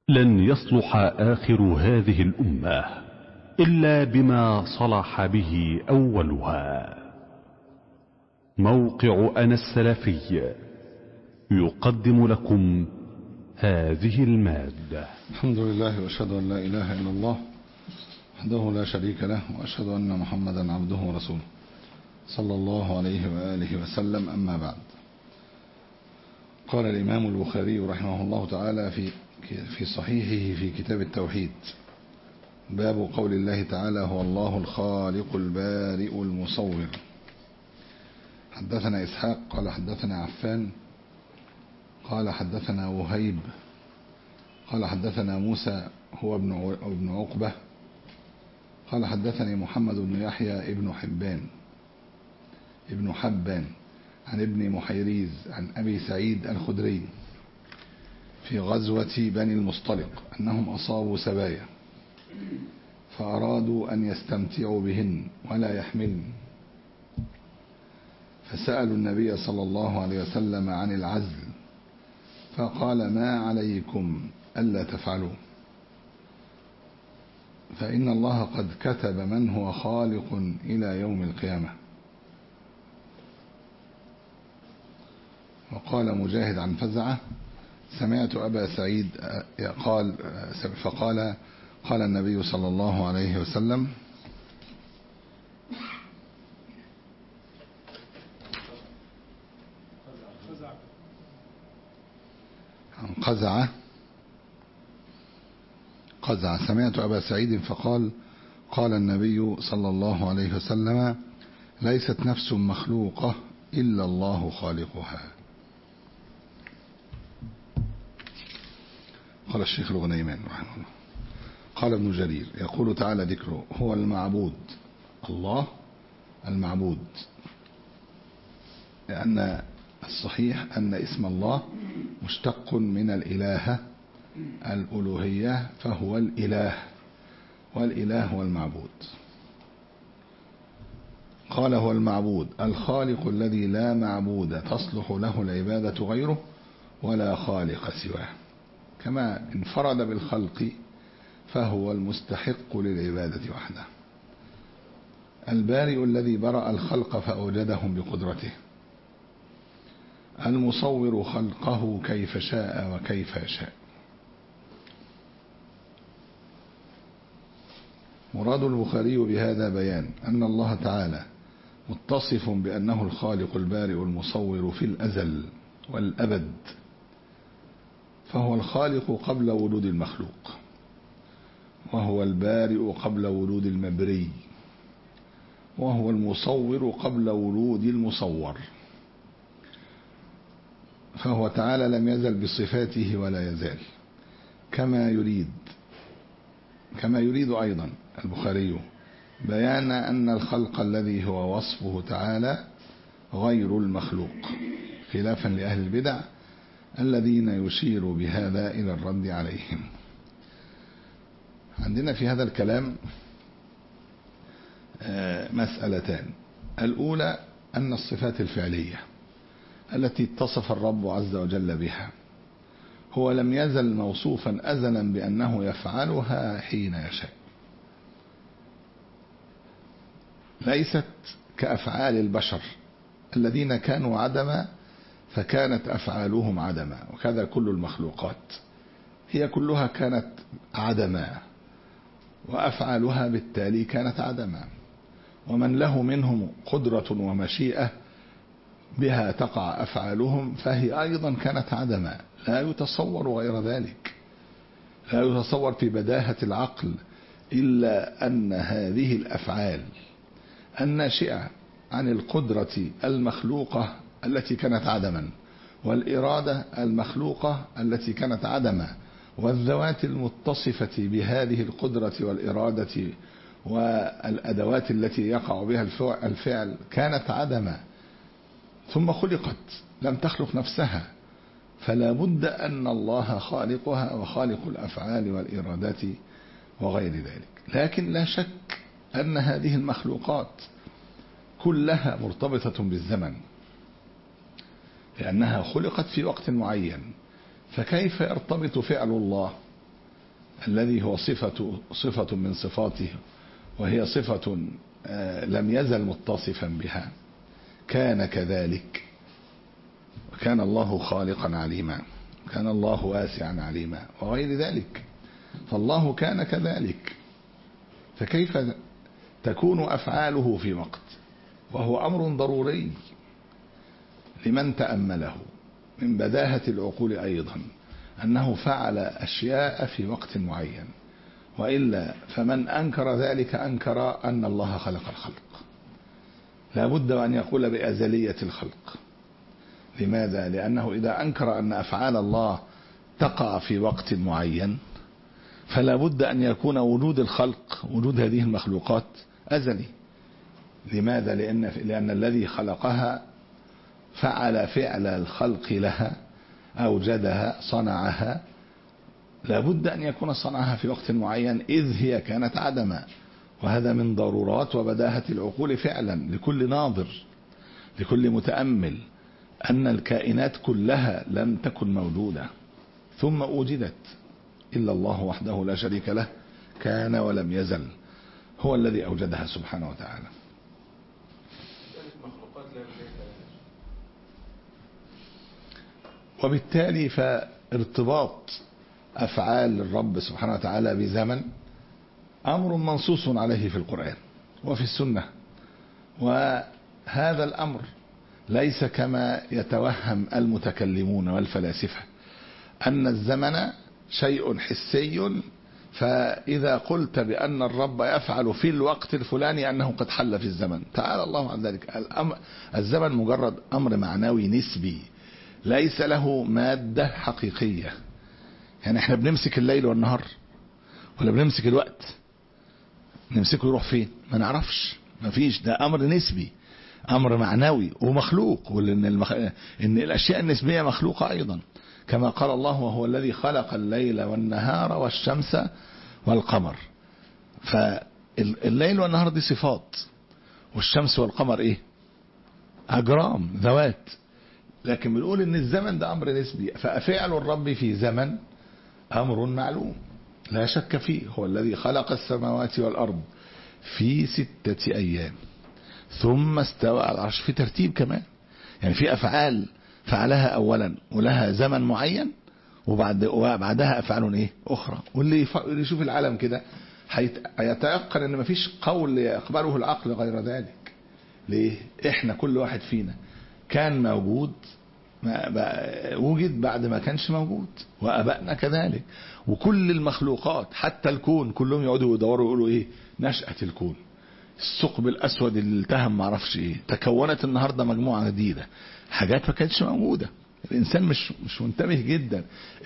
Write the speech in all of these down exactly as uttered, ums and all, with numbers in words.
لن يصلح آخر هذه الأمة إلا بما صلح به أولها. موقع أنا السلفي يقدم لكم هذه المادة. الحمد لله وأشهد أن لا إله إلا الله وحده لا شريك له، وأشهد أن محمدا عبده ورسوله صلى الله عليه وآله وسلم. أما بعد، قال الإمام البخاري رحمه الله تعالى في في صحيحه في كتاب التوحيد: باب قول الله تعالى: هو الله الخالق البارئ المصور. حدثنا إسحاق قال حدثنا عفان قال حدثنا وهيب قال حدثنا موسى هو ابن ابن عقبة قال حدثني محمد بن يحيى ابن حبان ابن حبان عن ابن محيريز عن أبي سعيد الخدري في غزوة بني المصطلق أنهم أصابوا سبايا فأرادوا أن يستمتعوا بهن ولا يحملن، فسألوا النبي صلى الله عليه وسلم عن العزل، فقال: ما عليكم ألا تفعلوا، فإن الله قد كتب من هو خالق إلى يوم القيامة. وقال مجاهد عن فزعة: سمعت أبا سعيد قال فقال قال النبي صلى الله عليه وسلم: عن قزعة قزعة سمعت أبا سعيد فقال: قال النبي صلى الله عليه وسلم: ليست نفس مخلوقة إلا الله خالقها. قال الشيخ الغنيمان رحمه الله: قال ابن جرير: يقول تعالى ذكره: هو المعبود، الله المعبود، لأن الصحيح أن اسم الله مشتق من الإله الألوهية، فهو الإله، والإله هو المعبود. قال: هو المعبود الخالق الذي لا معبود تصلح له العبادة غيره ولا خالق سواه، كما انفرد بالخلق فهو المستحق للعبادة وحده. البارئ الذي برأ الخلق فأوجدهم بقدرته، المصور خلقه كيف شاء وكيف يشاء. مراد البخاري بهذا بيان أن الله تعالى متصف بأنه الخالق البارئ المصور في الأزل والأبد، فهو الخالق قبل وجود المخلوق، وهو البارئ قبل وجود المبري، وهو المصور قبل وجود المصور. فهو تعالى لم يزل بصفاته ولا يزال، كما يريد كما يريد أيضا البخاري بيان أن الخلق الذي هو وصفه تعالى غير المخلوق، خلافا لأهل البدع الذين يشير بهذا إلى الرد عليهم. عندنا في هذا الكلام مسألتان: الأولى أن الصفات الفعلية التي اتصف الرب عز وجل بها هو لم يزل موصوفا أزلا بأنه يفعلها حين يشاء، ليست كأفعال البشر الذين كانوا عدما فكانت أفعالهم عدما، وكذا كل المخلوقات هي كلها كانت عدما وأفعالها بالتالي كانت عدما. ومن له منهم قدرة ومشيئة بها تقع أفعالهم فهي أيضا كانت عدما، لا يتصور غير ذلك، لا يتصور في بداهة العقل إلا أن هذه الأفعال الناشئة عن القدرة المخلوقة التي كانت عدما، والإرادة المخلوقة التي كانت عدما، والذوات المتصفة بهذه القدرة والإرادة والأدوات التي يقع بها الفعل كانت عدما، ثم خلقت، لم تخلق نفسها، فلا بد أن الله خالقها وخالق الأفعال والإرادات وغير ذلك. لكن لا شك أن هذه المخلوقات كلها مرتبطة بالزمن، لأنها خلقت في وقت معين، فكيف يرتبط فعل الله الذي هو صفة, صفة من صفاته، وهي صفة لم يزل متصفا بها، كان كذلك. كان الله خالقا عليما، كان الله واسعا عليما، وغير ذلك. فالله كان كذلك، فكيف تكون أفعاله في وقت وهو أمر ضروري لمن تأمله من بداهة العقول أيضا أنه فعل أشياء في وقت معين، وإلا فمن أنكر ذلك أنكر أن الله خلق الخلق. لا بد أن يقول بأزلية الخلق. لماذا؟ لأنه إذا أنكر أن أفعال الله تقع في وقت معين فلا بد أن يكون وجود الخلق، وجود هذه المخلوقات، أزلي. لماذا؟ لأن, لأن الذي خلقها فعل فعل الخلق لها، أوجدها، صنعها، لا بد أن يكون صنعها في وقت معين إذ هي كانت عدما. وهذا من ضرورات وبداهة العقول فعلا لكل ناظر، لكل متأمل، أن الكائنات كلها لم تكن موجودة ثم أوجدت، إلا الله وحده لا شريك له كان ولم يزل، هو الذي أوجدها سبحانه وتعالى. وبالتالي فارتباط أفعال الرب سبحانه وتعالى بزمن أمر منصوص عليه في القرآن وفي السنة. وهذا الأمر ليس كما يتوهم المتكلمون والفلاسفة أن الزمن شيء حسي، فإذا قلت بأن الرب يفعل في الوقت الفلاني أنه قد حل في الزمن. تعالى الله عن ذلك. الزمن مجرد أمر معنوي نسبي ليس له مادة حقيقية. يعني احنا بنمسك الليل والنهار ولا بنمسك الوقت؟ نمسكه يروح فين؟ ما نعرفش، ما فيش. ده أمر نسبي، أمر معنوي ومخلوق، وإن المخ... إن الأشياء النسبية مخلوقة أيضا، كما قال الله: وهو الذي خلق الليل والنهار والشمس والقمر. فالليل والنهار دي صفات، والشمس والقمر إيه؟ أجرام، ذوات. لكن بنقول إن الزمن ده أمر نسبي، ففعل الرب في زمن أمر معلوم لا شك فيه. هو الذي خلق السماوات والأرض في ستة أيام ثم استوى على العرش، في ترتيب كمان. يعني في أفعال فعلها أولا ولها زمن معين، وبعد وبعدها أفعال إيه أخرى. واللي يشوف العالم كده هيتيقن إن مفيش قول يقبله العقل غير ذلك. ليه؟ إحنا كل واحد فينا كان موجود، وجد بعد ما كانش موجود، وأبائنا كذلك، وكل المخلوقات حتى الكون كلهم يقعدوا يدوروا يقولوا إيه نشأة الكون. الثقب الأسود اللي التهم معرفش إيه، تكونت النهاردة مجموعة جديدة، حاجات ما كانتش موجودة. الإنسان مش مش منتبه جدا.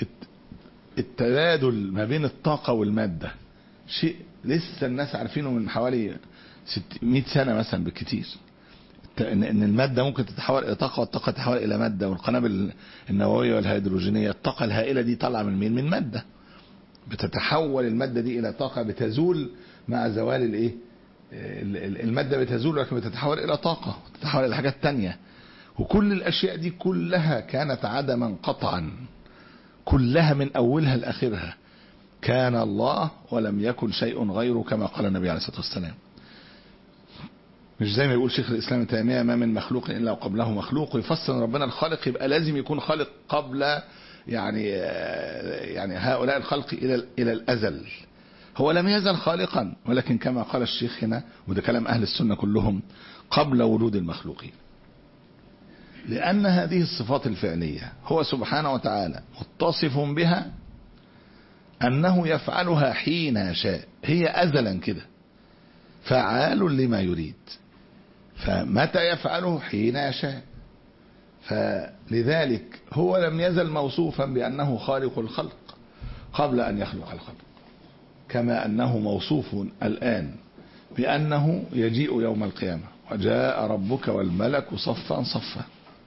التبادل ما بين الطاقة والمادة شيء لسه الناس عارفينه من حوالي ستمائة سنة مثلا بالكتير، ان المادة ممكن تتحول الى طاقة، والطاقة تتحول الى مادة. والقنابل النووية والهيدروجينية الطاقة الهائلة دي طالعة من مين؟ من مادة. بتتحول المادة دي الى طاقة، بتزول مع زوال الايه المادة، بتزول لكن بتتحول الى طاقة، بتتحول الى حاجات تانية. وكل الاشياء دي كلها كانت عدما قطعا، كلها من اولها لاخرها. كان الله ولم يكن شيء غيره، كما قال النبي عليه الصلاة والسلام. مش زي ما يقول شيخ الإسلام ابن تيمية: ما من مخلوق إلا وقبله مخلوق. ويفسر ربنا الخالق يبقى لازم يكون خالق قبل يعني يعني هؤلاء الخلق إلى إلى الأزل. هو لم يزل خالقا، ولكن كما قال الشيخ هنا، وده كلام أهل السنة كلهم، قبل وجود المخلوقين. لأن هذه الصفات الفعلية هو سبحانه وتعالى متصف بها أنه يفعلها حين يشاء، هي أزلا كده فعال لما يريد، فمتى يفعله؟ حين يشاء. فلذلك هو لم يزل موصوفا بأنه خالق الخلق قبل أن يخلق الخلق، كما أنه موصوف الآن بأنه يجيء يوم القيامة: وجاء ربك والملك صفا صفا.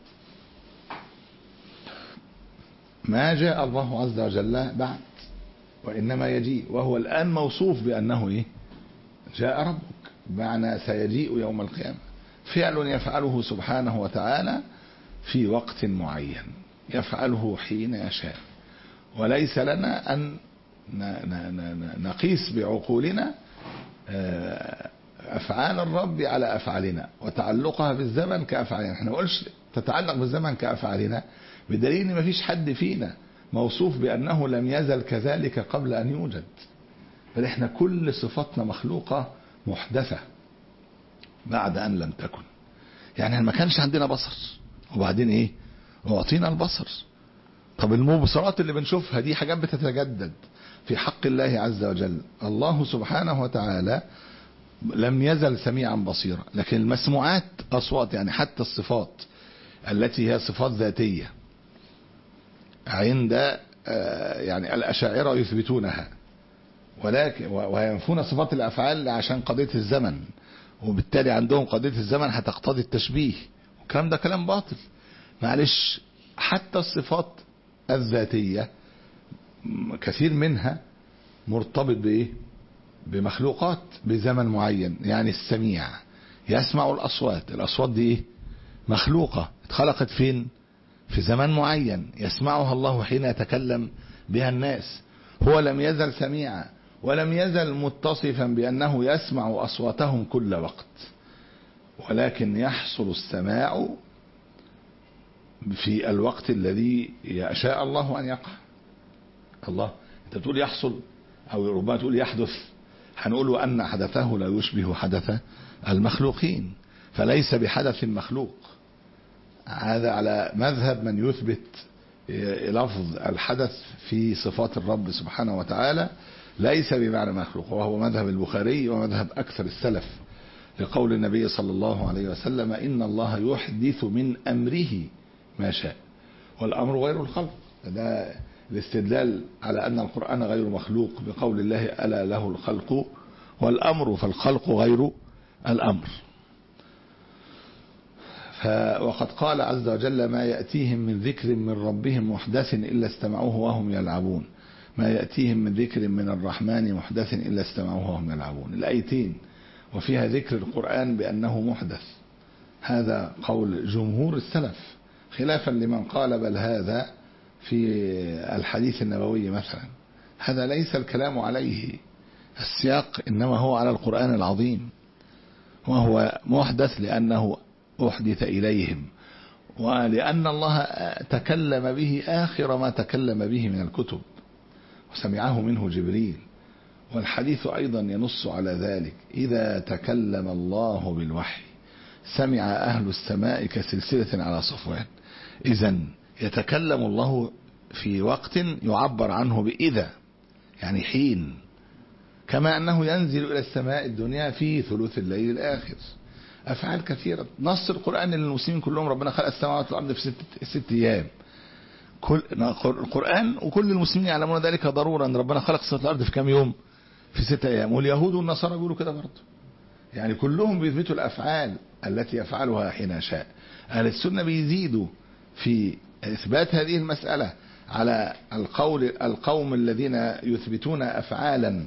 ما جاء الله عز وجل بعد، وإنما يجيء، وهو الآن موصوف بأنه إيه؟ جاء ربك، بمعنى سيجيء يوم القيامة. فعل يفعله سبحانه وتعالى في وقت معين، يفعله حين يشاء. وليس لنا أن نقيس بعقولنا أفعال الرب على أفعالنا وتعلقها بالزمن كأفعالنا. احنا ما نقولش تتعلق بالزمن كأفعالنا بدليل ان مفيش حد فينا موصوف بأنه لم يزل كذلك قبل أن يوجد، بل احنا كل صفاتنا مخلوقة محدثة بعد أن لم تكن. يعني ما كانش عندنا بصر وبعدين ايه اعطينا البصر. طب المبصرات اللي بنشوفها دي حاجات بتتجدد في حق الله عز وجل. الله سبحانه وتعالى لم يزل سميعا بصيرا، لكن المسموعات أصوات، يعني حتى الصفات التي هي صفات ذاتية عند يعني الأشاعرة يثبتونها، ولكن وينفون صفات الأفعال عشان قضية الزمن، وبالتالي عندهم قضية الزمن هتقتضي التشبيه، والكلام ده كلام باطل. معلش حتى الصفات الذاتية كثير منها مرتبط بإيه؟ بمخلوقات بزمن معين. يعني السميع يسمع الأصوات، الأصوات دي إيه؟ مخلوقة اتخلقت فين؟ في زمن معين يسمعها الله حين يتكلم بها الناس. هو لم يزل سميعا ولم يزل متصفا بأنه يسمع أصواتهم كل وقت، ولكن يحصل السماع في الوقت الذي يشاء الله أن يقع. الله انت بتقول يحصل أو ربما تقول يحدث، هنقول أن حدثه لا يشبه حدث المخلوقين، فليس بحدث مخلوق. هذا على مذهب من يثبت لفظ الحدث في صفات الرب سبحانه وتعالى ليس بمعنى مخلوق، وهو مذهب البخاري ومذهب أكثر السلف، لقول النبي صلى الله عليه وسلم إن الله يحدث من أمره ما شاء، والأمر غير الخلق. ده الاستدلال على أن القرآن غير مخلوق بقول الله ألا له الخلق والأمر، فالخلق غير الأمر. وقد قال عز وجل ما يأتيهم من ذكر من ربهم محدث إلا استمعوه وهم يلعبون، ما يأتيهم من ذكر من الرحمن محدث إلا استمعوه وهم يلعبون. الآيتين وفيها ذكر القرآن بأنه محدث، هذا قول جمهور السلف، خلافا لمن قال بل هذا في الحديث النبوي مثلا. هذا ليس الكلام عليه، السياق إنما هو على القرآن العظيم، وهو محدث لأنه أحدث إليهم، ولأن الله تكلم به آخر ما تكلم به من الكتب وسمعه منه جبريل. والحديث أيضا ينص على ذلك، إذا تكلم الله بالوحي سمع أهل السماء كسلسلة على صفوان. إذن يتكلم الله في وقت يعبر عنه بإذا، يعني حين، كما أنه ينزل إلى السماء الدنيا في ثلث الليل الآخر. أفعال كثيرة. نص القرآن للمسلمين كلهم ربنا خلق السماوات والأرض في ست, ست أيام. كل القرآن وكل المسلمين يعلمون ذلك ضرورا. ربنا خلق السماوات والأرض في كم يوم؟ في ستة أيام. واليهود والنصارى يقولوا كده برضه. يعني كلهم بيثبتوا الأفعال التي يفعلها حين شاء. أهل السنة بيزيدوا في إثبات هذه المسألة على القول القوم الذين يثبتون أفعالا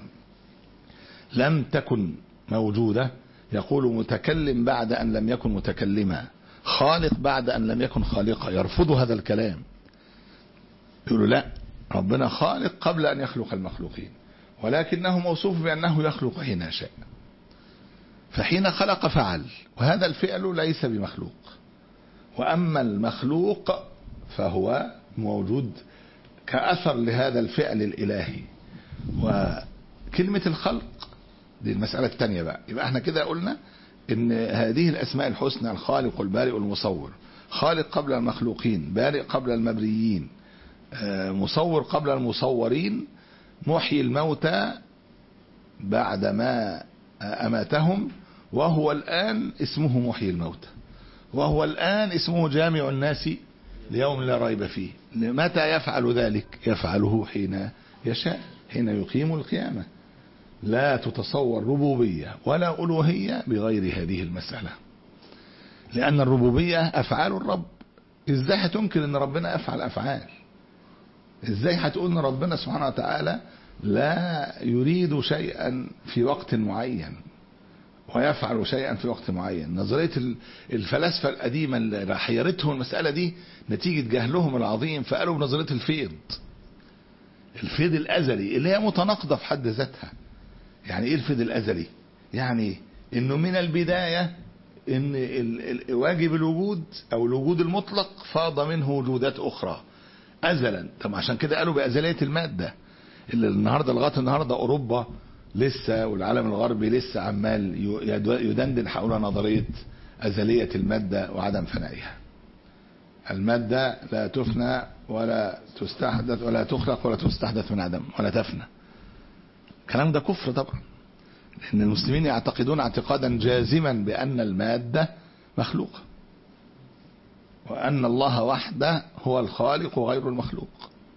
لم تكن موجودة. يقول متكلم بعد أن لم يكن متكلما، خالق بعد أن لم يكن خالقا. يرفضوا هذا الكلام، يقولوا لا، ربنا خالق قبل أن يخلق المخلوقين، ولكنه موصوف بأنه يخلق حين شاء، فحين خلق فعل، وهذا الفعل ليس بمخلوق. وأما المخلوق فهو موجود كأثر لهذا الفعل الإلهي. وكلمة الخلق دي المسألة الثانية بقى. يبقى احنا كده قلنا ان هذه الأسماء الحسنى، الخالق والبارئ والمصور، خالق قبل المخلوقين، بارئ قبل المبريين، مصور قبل المصورين، محيي الموتى بعدما أماتهم، وهو الآن اسمه محيي الموتى، وهو الآن اسمه جامع الناس ليوم لا ريب فيه. متى يفعل ذلك؟ يفعله حين يشاء، حين يقيم القيامة. لا تتصور ربوبية ولا ألوهية بغير هذه المسألة، لأن الربوبية أفعال الرب. إزاي هتنكر أن ربنا أفعل أفعال؟ إزاي هتقول أن ربنا سبحانه وتعالى لا يريد شيئا في وقت معين ويفعل شيئا في وقت معين؟ نظرية الفلاسفة القديمة اللي حيرتهم المسألة دي نتيجة جهلهم العظيم، فقالوا بنظرية الفيض، الفيض الأزلي اللي هي متناقضة في حد ذاتها. يعني ايه الفيض الأزلي؟ يعني انه من البداية ان واجب الوجود او الوجود المطلق فاض منه وجودات اخرى ازلا. طب عشان كده قالوا بأزلية المادة، اللي النهاردة لغاية النهاردة اوروبا لسه والعالم الغربي لسه عمال يدندن حول نظرية أزلية المادة وعدم فنائها. المادة لا تفنى ولا تستحدث ولا تخلق ولا تستحدث من عدم ولا تفنى. الكلام ده كفر طبعا، لأن المسلمين يعتقدون اعتقادا جازما بأن المادة مخلوقة، وأن الله وحده هو الخالق وغير المخلوق.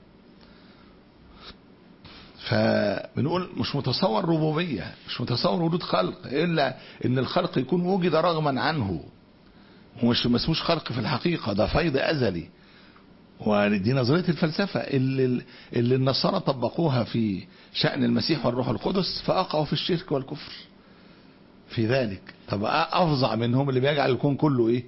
فبنقول مش متصور ربوبية، مش متصور وجود خلق، إلا إن الخلق يكون وجد رغما عنه، ومش مسموش خلق في الحقيقة، ده فيض أزلي. ودي نظرية الفلسفة اللي, اللي النصارى طبقوها في شأن المسيح والروح القدس، فأقعوا في الشرك والكفر في ذلك. طب أفظع منهم اللي بيجعل الكون كله إيه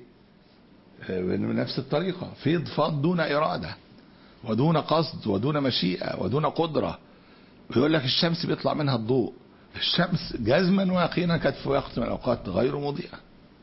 بنفس الطريقة، فيض فاض دون إرادة ودون قصد ودون مشيئة ودون قدرة. ويقول لك الشمس بيطلع منها الضوء، الشمس جزما ويقينا كانت في وقت من الأوقات غير مضيئة،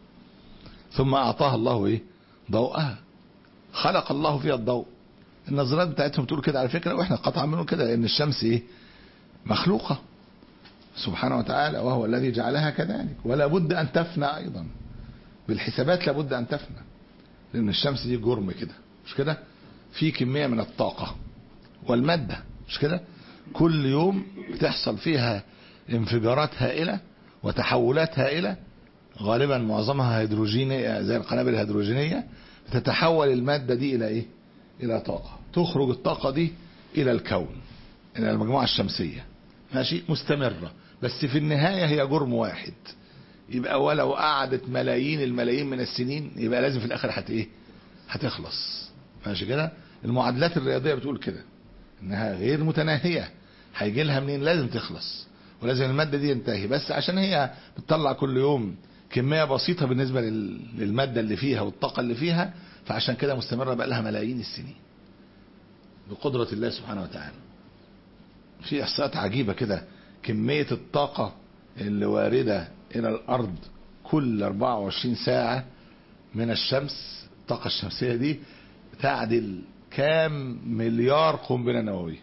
ثم أعطاها الله إيه ضوءها، خلق الله فيها الضوء. النظريات بتاعتهم تقول كده على فكرة، واحنا قطعا منهم كده، لأن الشمس إيه مخلوقة سبحانه وتعالى، وهو الذي جعلها كذلك، ولا بد أن تفنى أيضا بالحسابات، لا بد أن تفنى، لأن الشمس دي جرم كده مش كده، في كمية من الطاقة والمادة مش كده، كل يوم بتحصل فيها انفجارات هائلة وتحولات هائلة، غالبا معظمها هيدروجينية زي القنابل الهيدروجينية. تتحول المادة دي إلى إيه؟ إلى طاقة، تخرج الطاقة دي إلى الكون، إلى المجموعة الشمسية، ماشي، مستمرة، بس في النهاية هي جرم واحد. يبقى ولو قعدت ملايين الملايين من السنين، يبقى لازم في الآخر هت إيه؟ هتخلص، ماشي كده. المعادلات الرياضية بتقول كده، إنها غير متناهية، هيجي لها منين؟ لازم تخلص، ولازم المادة دي ينتهي، بس عشان هي بتطلع كل يوم كمية بسيطة بالنسبة للمادة اللي فيها والطاقة اللي فيها، فعشان كده مستمرة بقى لها ملايين السنين بقدرة الله سبحانه وتعالى. في إحصاءات عجيبة كده، كمية الطاقة اللي واردة إلى الأرض كل أربعة وعشرين ساعة من الشمس، الطاقة الشمسية دي تعدل كام مليار قنبلة نووية،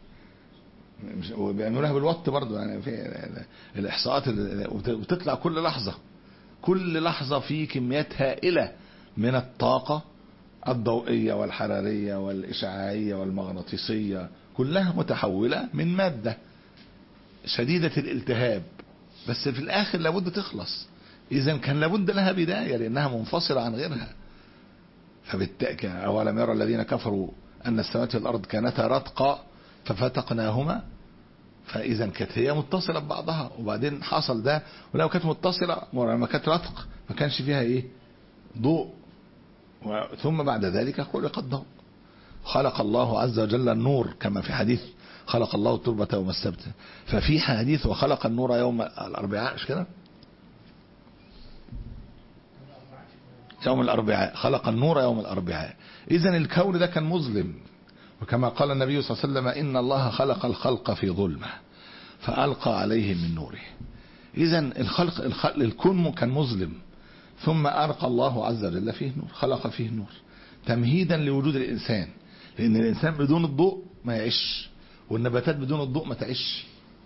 وبيعملوها بالوات برضو، يعني في الإحصاءات بتطلع كل لحظة، كل لحظة في كميات هائلة من الطاقة الضوئية والحرارية والإشعاعية والمغناطيسية، كلها متحولة من مادة شديدة الالتهاب، بس في الآخر لابد تخلص. إذن كان لابد لها بداية، لأنها منفصلة عن غيرها. فبالتأكيد أولم يرى الذين كفروا أن السماوات والأرض كانتا رتقا ففتقناهما، فإذا كانت هي متصلة ببعضها، وبعدين حصل ده. ولو كانت متصلة لما كانت رتق ما كانش فيها إيه ضوء، ثم بعد ذلك خلق الضوء. خلق الله عز وجل النور كما في حديث خلق الله التربة يوم السبت، ففي حديث وخلق النور يوم الأربعاء، مش كده؟ يوم الأربعاء خلق النور يوم الأربعاء. إذن الكون ده كان مظلم، وكما قال النبي صلى الله عليه وسلم إن الله خلق الخلق في ظلمة فألقى عليهم من نوره. إذن الخلق, الخلق الكون كان مظلم، ثم ألقى الله عز وجل فيه نور، خلق فيه نور تمهيدا لوجود الإنسان، لأن الإنسان بدون الضوء ما يعيش، والنباتات بدون الضوء ما تعيش.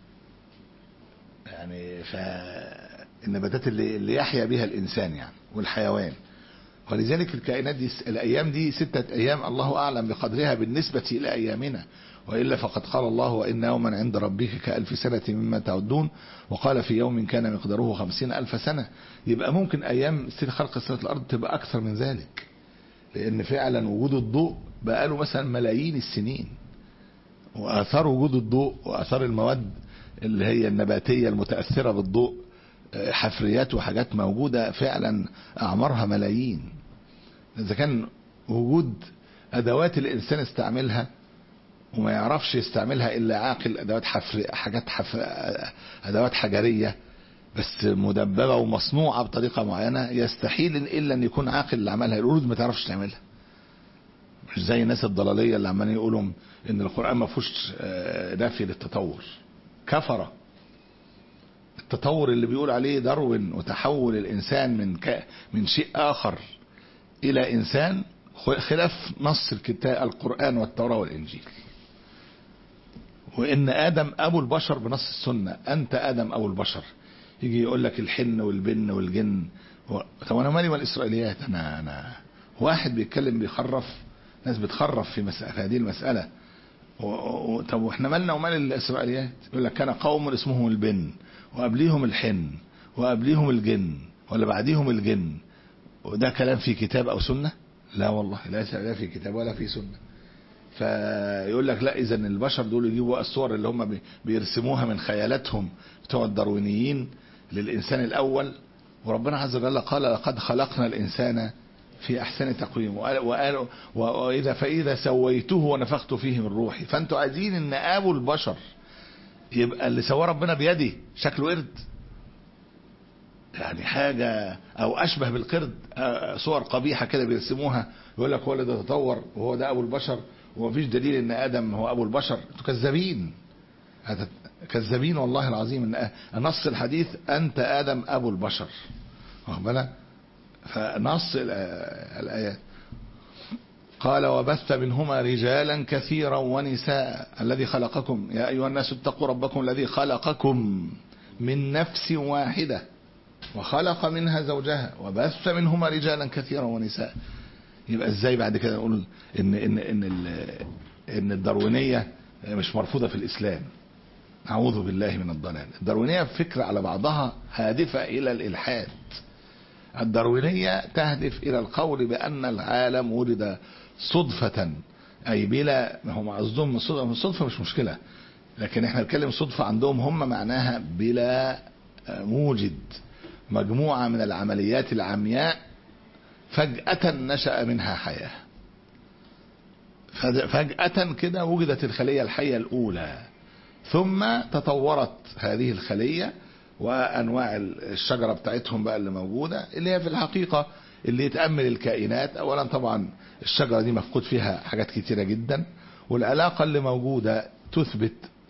يعني فالنباتات اللي, اللي يحيا بها الإنسان يعني والحيوان. ولذلك الكائنات دي الأيام دي ستة أيام الله أعلم بقدرها بالنسبة إلى أيامنا، وإلا فقد قال الله وإن يوما عند ربك كألف سنة مما تعدون، وقال في يوم كان مقداره خمسين ألف سنة. يبقى ممكن أيام خلق السماوات والأرض تبقى أكثر من ذلك، لأن فعلا وجود الضوء بقاله مثلا ملايين السنين، وآثار وجود الضوء وآثار المواد اللي هي النباتية المتأثرة بالضوء، حفريات وحاجات موجودة فعلا أعمارها ملايين. إذا كان وجود أدوات الإنسان استعملها وما يعرفش يستعملها إلا عاقل، أدوات حفر حاجات حفر أدوات حجرية بس مدببة ومصنوعة بطريقة معينة، يستحيل إلا أن يكون عاقل اللي عملها. القرود ما تعرفش تعملها، مش زي الناس الضلالية اللي عمالين يقولوا ان القرآن ما فيهوش نفي للتطور. كفرة. التطور اللي بيقول عليه داروين وتحول الانسان من ك... من شيء اخر الى انسان خلاف نص الكتاب القرآن والتوراة والانجيل. وان ادم ابو البشر بنص السنة، انت ادم ابو البشر. يجي يقول لك الحن والبن والجن و... طب انا مالي والاسرائيليات؟ انا انا واحد بيتكلم بيخرف، ناس بتخرف في, مسألة في هذه المسألة. و... و... طب واحنا مالنا ومال الاسرائيليات؟ يقول لك كان قوم اسمهم البن وقبليهم الحن وقبليهم الجن ولا بعديهم الجن. وده كلام في كتاب او سنة؟ لا والله، لا في كتاب ولا في سنة. فيقول لك لا، اذا البشر دول يجيبوا الصور اللي هم بيرسموها من خيالاتهم بتوع الداروينيين للانسان الاول، وربنا عز وجل قال لقد خلقنا الانسان في احسن تقويم وقال واذا فاذا سويته ونفخت فيه من روحي. فانتوا عايزين ان ابو البشر يبقى اللي سواه ربنا بيده شكله قرد، يعني حاجة او اشبه بالقرد، صور قبيحة كده بيرسموها، يقول لك هو اللي ده تطور وهو ده ابو البشر ومفيش دليل ان ادم هو ابو البشر. انتوا كذابين، كذابين والله العظيم. ان نص الحديث انت ادم ابو البشر، واخد بالك؟ فنص الايات قال وبث منهما رجالا كثيرا ونساء الذي خلقكم يا ايها الناس اتقوا ربكم الذي خلقكم من نفس واحدة وخلق منها زوجها وبث منهما رجالا كثيرا ونساء. يبقى ازاي بعد كده نقول ان ان ان ان الداروينية مش مرفوضة في الاسلام؟ اعوذ بالله من الضلال. الداروينية فكرة على بعضها هادفة الى الالحاد. الداروينية تهدف الى القول بان العالم ولد صدفة، اي بلا، هم قصدهم الصدفة مش مشكلة، لكن احنا نتكلم صدفة عندهم هم معناها بلا موجد، مجموعة من العمليات العمياء فجأة نشأ منها حياة. فجأة كده وجدت الخلية الحية الأولى، ثم تطورت هذه الخلية وأنواع الشجرة بتاعتهم بقى اللي موجودة، اللي هي في الحقيقة اللي يتأمل الكائنات. أولا طبعا الشجرة دي مفقود فيها حاجات كتيرة جدا، والعلاقة اللي موجودة تثبت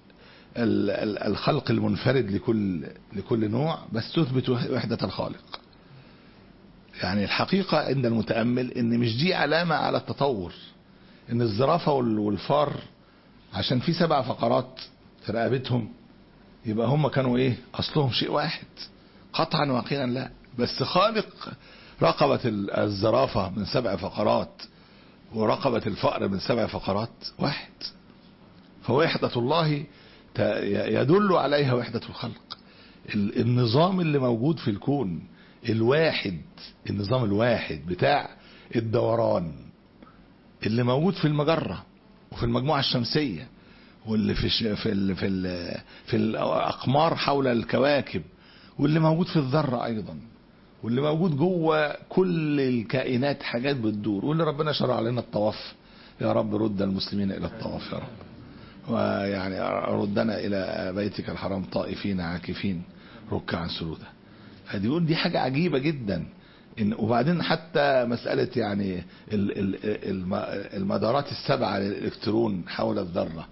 الخلق المنفرد لكل لكل نوع، بس تثبت وحدة الخالق. يعني الحقيقة عند المتأمل ان مش دي علامة على التطور، ان الزرافة والفار عشان في سبع فقرات في رقبتهم يبقى هم كانوا ايه اصلهم شيء واحد قطعا ويقينا؟ لا، بس خالق رقبة الزرافة من سبع فقرات ورقبة الفأر من سبع فقرات واحد. فوحدة الله يدل عليها وحدة الخلق. النظام اللي موجود في الكون الواحد، النظام الواحد بتاع الدوران اللي موجود في المجرة وفي المجموعة الشمسية واللي في في ال في ال في الأقمار حول الكواكب، واللي موجود في الذرة أيضا، واللي موجود جوه كل الكائنات حاجات بتدور، واللي ربنا شرع لنا الطواف. يا رب رد المسلمين إلى الطواف يا رب، ويعني ردنا إلى بيتك الحرام طائفين عاكفين ركعا سجودا. هذه يقول دي حاجة عجيبة جدا. إن وبعدين حتى مسألة يعني المدارات السبعة للإلكترون حول الذرة،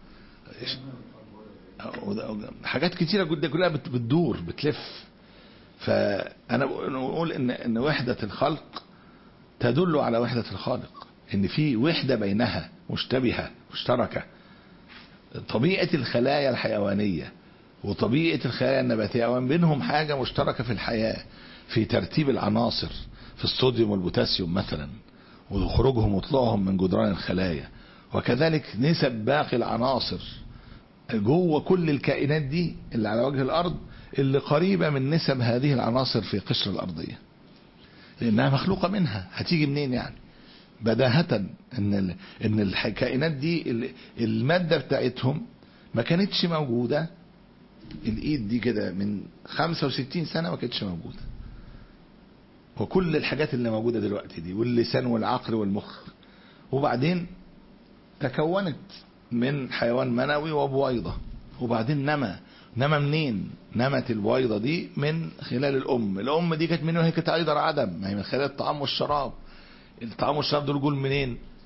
حاجات كتيرة جدا كلها بتدور بتلف. فأنا بقول إن إن وحدة الخلق تدل على وحدة الخالق، إن في وحدة بينها مشتبهة مشتركة. طبيعة الخلايا الحيوانية وطبيعة الخلايا النباتية ومن بينهم حاجة مشتركة في الحياة، في ترتيب العناصر، في الصوديوم والبوتاسيوم مثلا، وخروجهم وطلوعهم من جدران الخلايا، وكذلك نسب باقي العناصر جوه كل الكائنات دي اللي على وجه الأرض، اللي قريبة من نسب هذه العناصر في قشر الأرضية، لأنها مخلوقة منها. هتيجي منين يعني؟ بداهة ان ان الكائنات دي المادة بتاعتهم ما كانتش موجودة. الايد دي كده من خمسة وستين سنة ما كانتش موجودة، وكل الحاجات اللي موجودة دلوقتي دي، واللسان والعقل والمخ، وبعدين تكونت من حيوان منوي وبويضة، وبعدين نما نما منين؟ نمت البويضة دي من خلال الأم. الأم دي كانت منين؟ وهي كانت أيضا عدم، ما هي من خلال الطعام والشراب. الطعام والشراب دول جول منين؟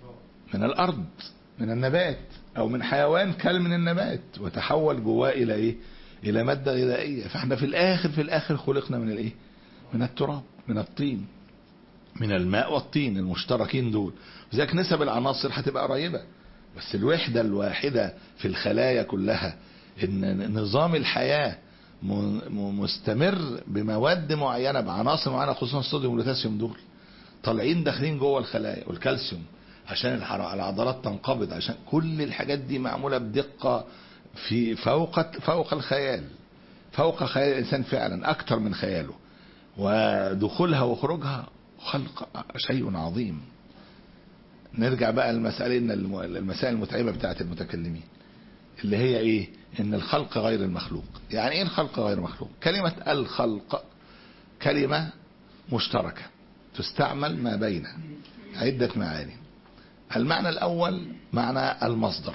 من الأرض، من النبات، أو من حيوان كل من النبات، وتحول جواه إلى إيه؟ إلى مادة غذائية. فإحنا في الآخر في الآخر خلقنا من الإيه؟ من التراب، من الطين، من الماء والطين المشتركين دول. وذلك نسب العناصر هتبقى قريبة، بس الوحدة الواحدة في الخلايا كلها إن نظام الحياة مستمر بمواد معينة، بعناصر معينة، خصوصا الصوديوم والبوتاسيوم دول طالعين داخلين جوه الخلايا، والكالسيوم عشان العضلات تنقبض، عشان كل الحاجات دي معمولة بدقة في فوق فوق الخيال، فوق خيال الإنسان فعلا، أكتر من خياله. ودخولها وخروجها خلق شيء عظيم. نرجع بقى المسألة المسائل المتعبة بتاعت المتكلمين اللي هي ايه؟ ان الخلق غير المخلوق. يعني ايه الخلق غير المخلوق؟ كلمة الخلق كلمة مشتركة تستعمل ما بين عدة معاني. المعنى الاول معنى المصدر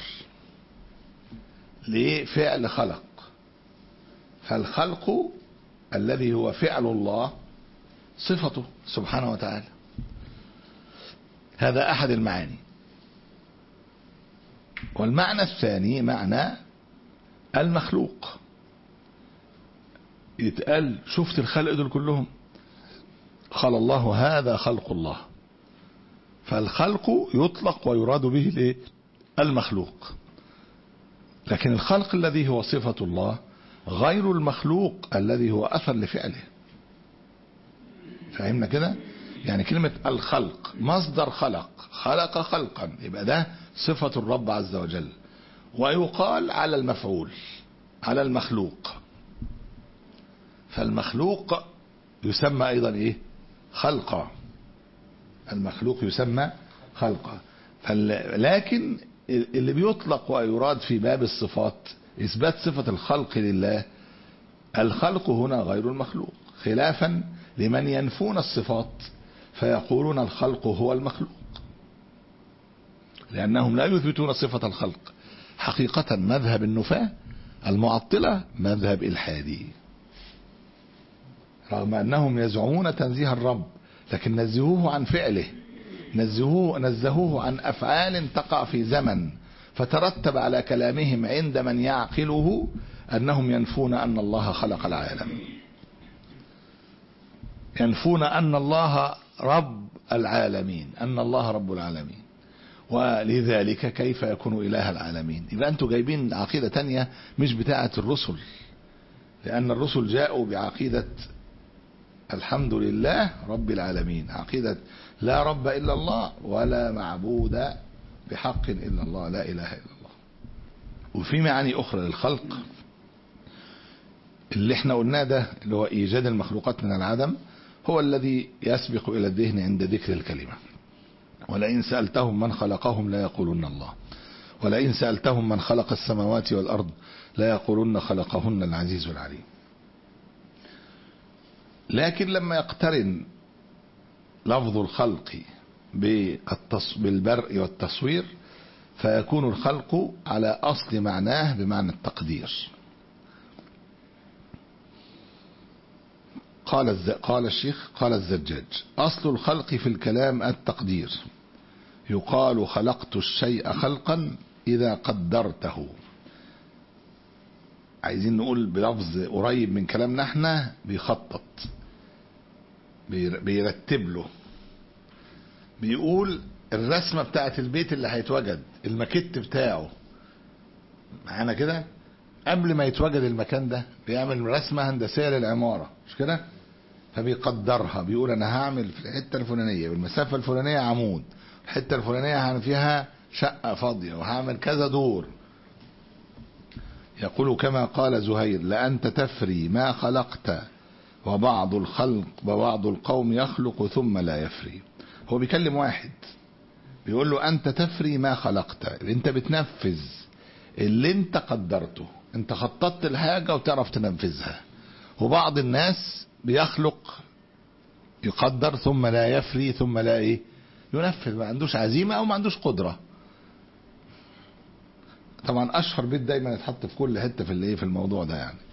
لفعل خلق، فالخلق الذي هو فعل الله صفته سبحانه وتعالى، هذا احد المعاني. والمعنى الثاني معنى المخلوق، يتقال شفت الخلق دول كلهم، قال الله هذا خلق الله، فالخلق يطلق ويراد به الايه؟ المخلوق. لكن الخلق الذي هو صفة الله غير المخلوق الذي هو اثر لفعله. فهمنا كده؟ يعني كلمة الخلق مصدر خلق، خلق خلقا، يبقى ده صفة الرب عز وجل. ويقال على المفعول، على المخلوق، فالمخلوق يسمى ايضا ايه؟ خلقا. المخلوق يسمى خلقا. لكن اللي بيطلق ويراد في باب الصفات اثبات صفة الخلق لله، الخلق هنا غير المخلوق، خلافا لمن ينفون الصفات فيقولون الخلق هو المخلوق، لأنهم لا يثبتون صفة الخلق. حقيقة مذهب النفاة المعطلة مذهب إلحادي، رغم أنهم يزعمون تنزيه الرب، لكن نزهوه عن فعله، نزهوه, نزهوه عن أفعال تقع في زمن، فترتب على كلامهم عند من يعقله أنهم ينفون أن الله خلق العالم، ينفون أن الله رب العالمين، أن الله رب العالمين، ولذلك كيف يكون إله العالمين؟ يبقى أنتوا جايبين عقيدة تانية مش بتاعة الرسل، لأن الرسل جاءوا بعقيدة الحمد لله رب العالمين، عقيدة لا رب إلا الله ولا معبود بحق إلا الله، لا إله إلا الله. وفي معاني أخرى للخلق اللي احنا قلناه ده، اللي هو إيجاد المخلوقات من العدم، هو الذي يسبق إلى الذهن عند ذكر الكلمة. ولئن سألتهم من خلقهم لا يقولون الله، ولئن سألتهم من خلق السماوات والأرض لا يقولون خلقهن العزيز العليم. لكن لما يقترن لفظ الخلق بالبرء والتصوير فيكون الخلق على أصل معناه بمعنى التقدير. قال الز... قال الشيخ قال الزجاج: أصل الخلق في الكلام التقدير، يقال خلقت الشيء خلقا إذا قدرته. عايزين نقول بلفظ قريب من كلامنا احنا، بيخطط، بيرتب له، بيقول الرسمة بتاعت البيت اللي هيتوجد، الماكيت بتاعه معانا كده، قبل ما يتوجد المكان ده بيعمل رسمة هندسية للعمارة، مش كده؟ فبيقدرها، بيقول انا هعمل في الحتة الفلانية بالمسافة الفلانية عمود، الحتة الفلانية هعمل فيها شقة فاضية، وهعمل كذا دور. يقول كما قال زهير: لأنت تفري ما خلقت وبعض الخلق وبعض القوم يخلق ثم لا يفري. هو بيكلم واحد بيقول له أنت تفري ما خلقت، انت بتنفذ اللي انت قدرته، انت خططت الحاجة وتعرف تنفذها. وبعض الناس بيخلق يقدر ثم لا يفري، ثم لا ايه ينفذ، ما عندوش عزيمة او ما عندوش قدرة. طبعا اشهر بيت دايما يتحط في كل حتة في الايه في الموضوع ده. يعني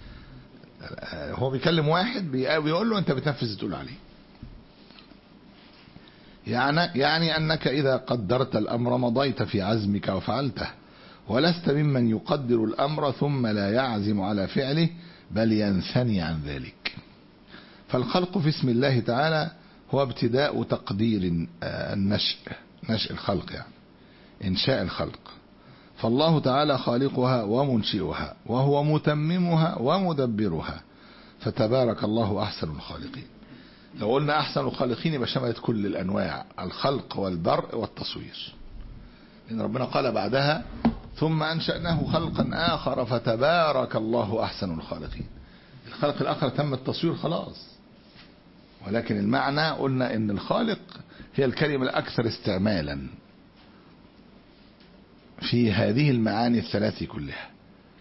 هو بيكلم واحد بيقول له انت بتنفذ تقول عليه. يعني, يعني أنك إذا قدرت الأمر مضيت في عزمك وفعلته، ولست ممن يقدر الأمر ثم لا يعزم على فعله بل ينثني عن ذلك. فالخلق في اسم الله تعالى هو ابتداء تقدير النشء، نشء الخلق يعني إنشاء الخلق. فالله تعالى خالقها ومنشئها وهو متممها ومدبرها، فتبارك الله أحسن الخالقين. لو قلنا أحسن الخالقين يبقى شملت كل الأنواع، الخلق والبرء والتصوير، إن ربنا قال بعدها ثم أنشأناه خلقا آخر فتبارك الله أحسن الخالقين. الخلق الآخر تم التصوير خلاص، ولكن المعنى قلنا إن الخالق هي الكلمة الأكثر استعمالا في هذه المعاني الثلاث كلها.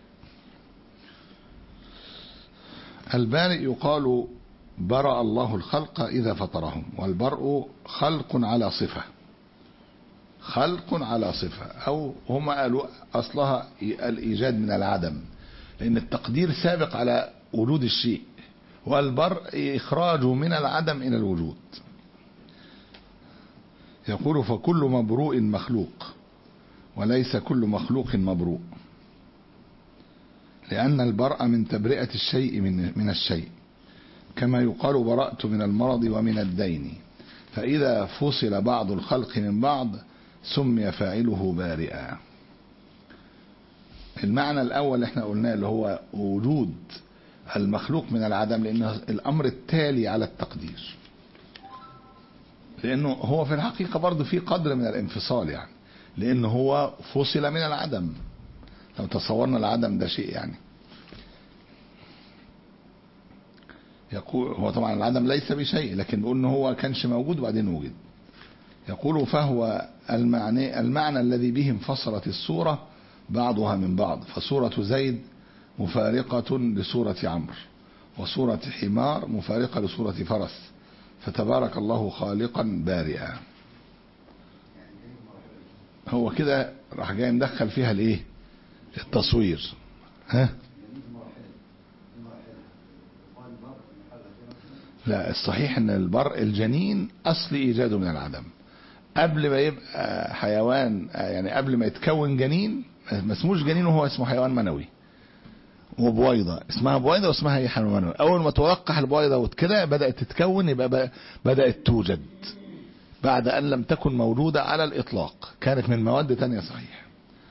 البارئ يقال برأ الله الخلق إذا فطرهم، والبرء خلق على صفة، خلق على صفة، أو هم قالوا أصلها الإيجاد من العدم، لأن التقدير سابق على وجود الشيء، والبرء إخراجه من العدم إلى الوجود. يقول فكل مبروء مخلوق وليس كل مخلوق مبروء، لأن البرء من تبرئة الشيء من, من الشيء، كما يقال برأت من المرض ومن الدين، فإذا فصل بعض الخلق من بعض سمي فاعله بارئا. المعنى الأول احنا قلناه اللي هو وجود المخلوق من العدم، لأنه الأمر التالي على التقدير، لأنه هو في الحقيقة برضه في قدر من الانفصال يعني، لأنه هو فصل من العدم. لو تصورنا العدم ده شيء يعني، يقول هو طبعا العدم ليس بشيء، لكن بيقول انه هو كانش موجود وبعدين وجد. يقول فهو المعنى, المعنى الذي به انفصلت الصورة بعضها من بعض، فصورة زيد مفارقة لصورة عمرو، وصورة حمار مفارقة لصورة فرس، فتبارك الله خالقا بارئا. هو كده راح جاي مدخل فيها الايه التصوير. ها لا، الصحيح ان البرء الجنين اصل ايجاده من العدم، قبل ما يبقى حيوان يعني، قبل ما يتكون جنين ما اسموش جنين، وهو اسمه حيوان منوي، وبويضة اسمها بويضة واسمها ايه حيوان منوي. اول ما تلقح البويضة وكده بدأت تتكون، يبقى بدأت توجد بعد ان لم تكن مولودة على الاطلاق، كانت من مواد تانية. صحيح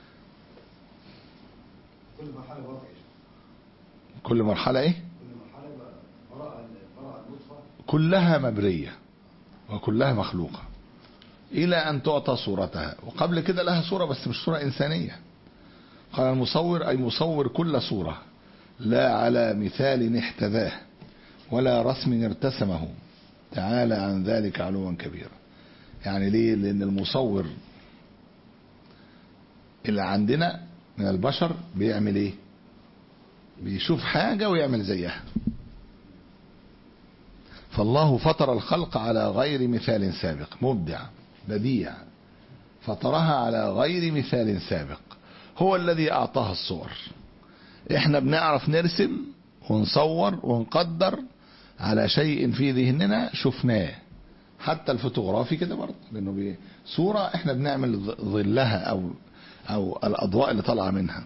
كل مرحلة براءة ايه؟ كل مرحلة ايه؟ كل مرحلة براءة براءة النطفة كلها مبرية وكلها مخلوقة إلى أن تعطى صورتها، وقبل كده لها صورة بس مش صورة إنسانية. قال المصور أي مصور كل صورة، لا على مثال احتذاه ولا رسم ارتسمه، تعالى عن ذلك علوا كبيرا. يعني ليه؟ لأن المصور اللي عندنا من البشر بيعمل ايه؟ بيشوف حاجة ويعمل زيها. فالله فطر الخلق على غير مثال سابق، مبدع بديع، فطرها على غير مثال سابق، هو الذي أعطاها الصور. احنا بنعرف نرسم ونصور ونقدر على شيء في ذهننا شفناه، حتى الفوتوغرافي كده برضه، لأنه صورة احنا بنعمل ظلها أو أو الأضواء اللي طالعة منها.